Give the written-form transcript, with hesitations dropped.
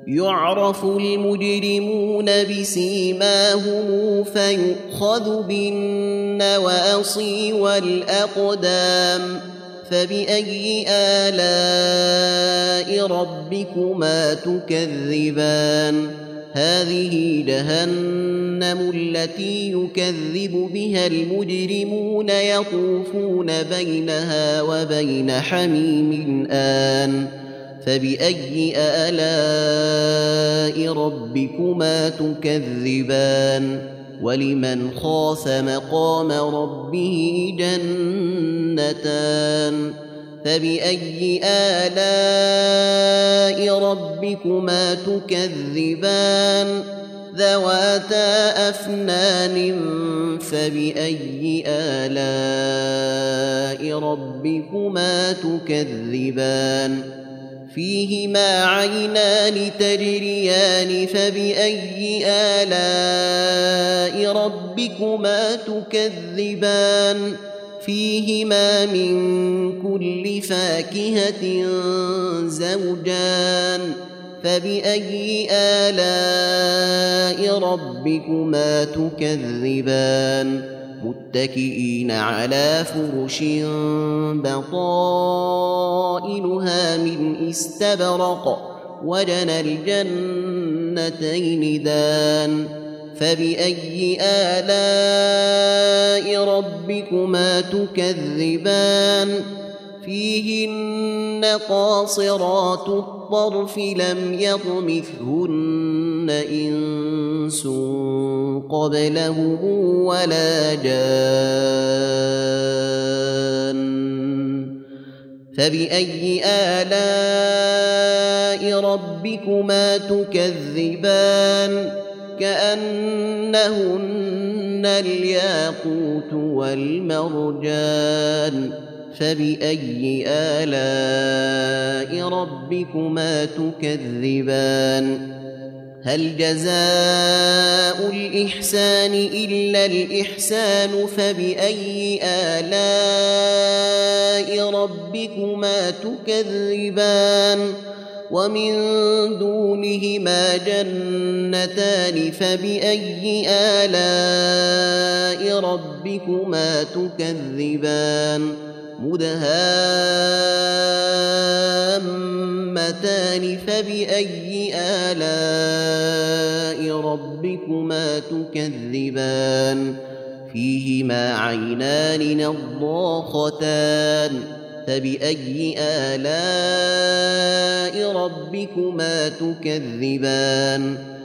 يعرف المجرمون بسيماهم فيؤخذ بالنواصي والأقدام فبأي آلاء ربكما تكذبان هذه جهنم التي يكذب بها المجرمون يطوفون بينها وبين حميم آن فبأي آلاء ربكما تكذبان ولمن خاف مقام ربه جنتان فبأي آلاء ربكما تكذبان ذواتا أفنان فبأي آلاء ربكما تكذبان فيهما عينان تجريان فبأي آلاء ربكما تكذبان فيهما من كل فاكهة زوجان فبأي آلاء ربكما تكذبان متكئين على فرش بطائنها من استبرق وجنى الجنتين دان فبأي آلاء ربكما تكذبان فيهن قاصرات الطرف لم يطمثهن إنس قبلهم ولا جان فبأي آلاء ربكما تكذبان كأنهن الياقوت والمرجان فبأي آلاء ربكما تكذبان هل جزاء الإحسان إلا الإحسان فبأي آلاء ربكما تكذبان ومن دونهما جنتان فبأي آلاء ربكما تكذبان مدهامتان فبأي آلاء ربكما تكذبان فيهما عينان نضاختان فبأي آلاء ربكما تكذبان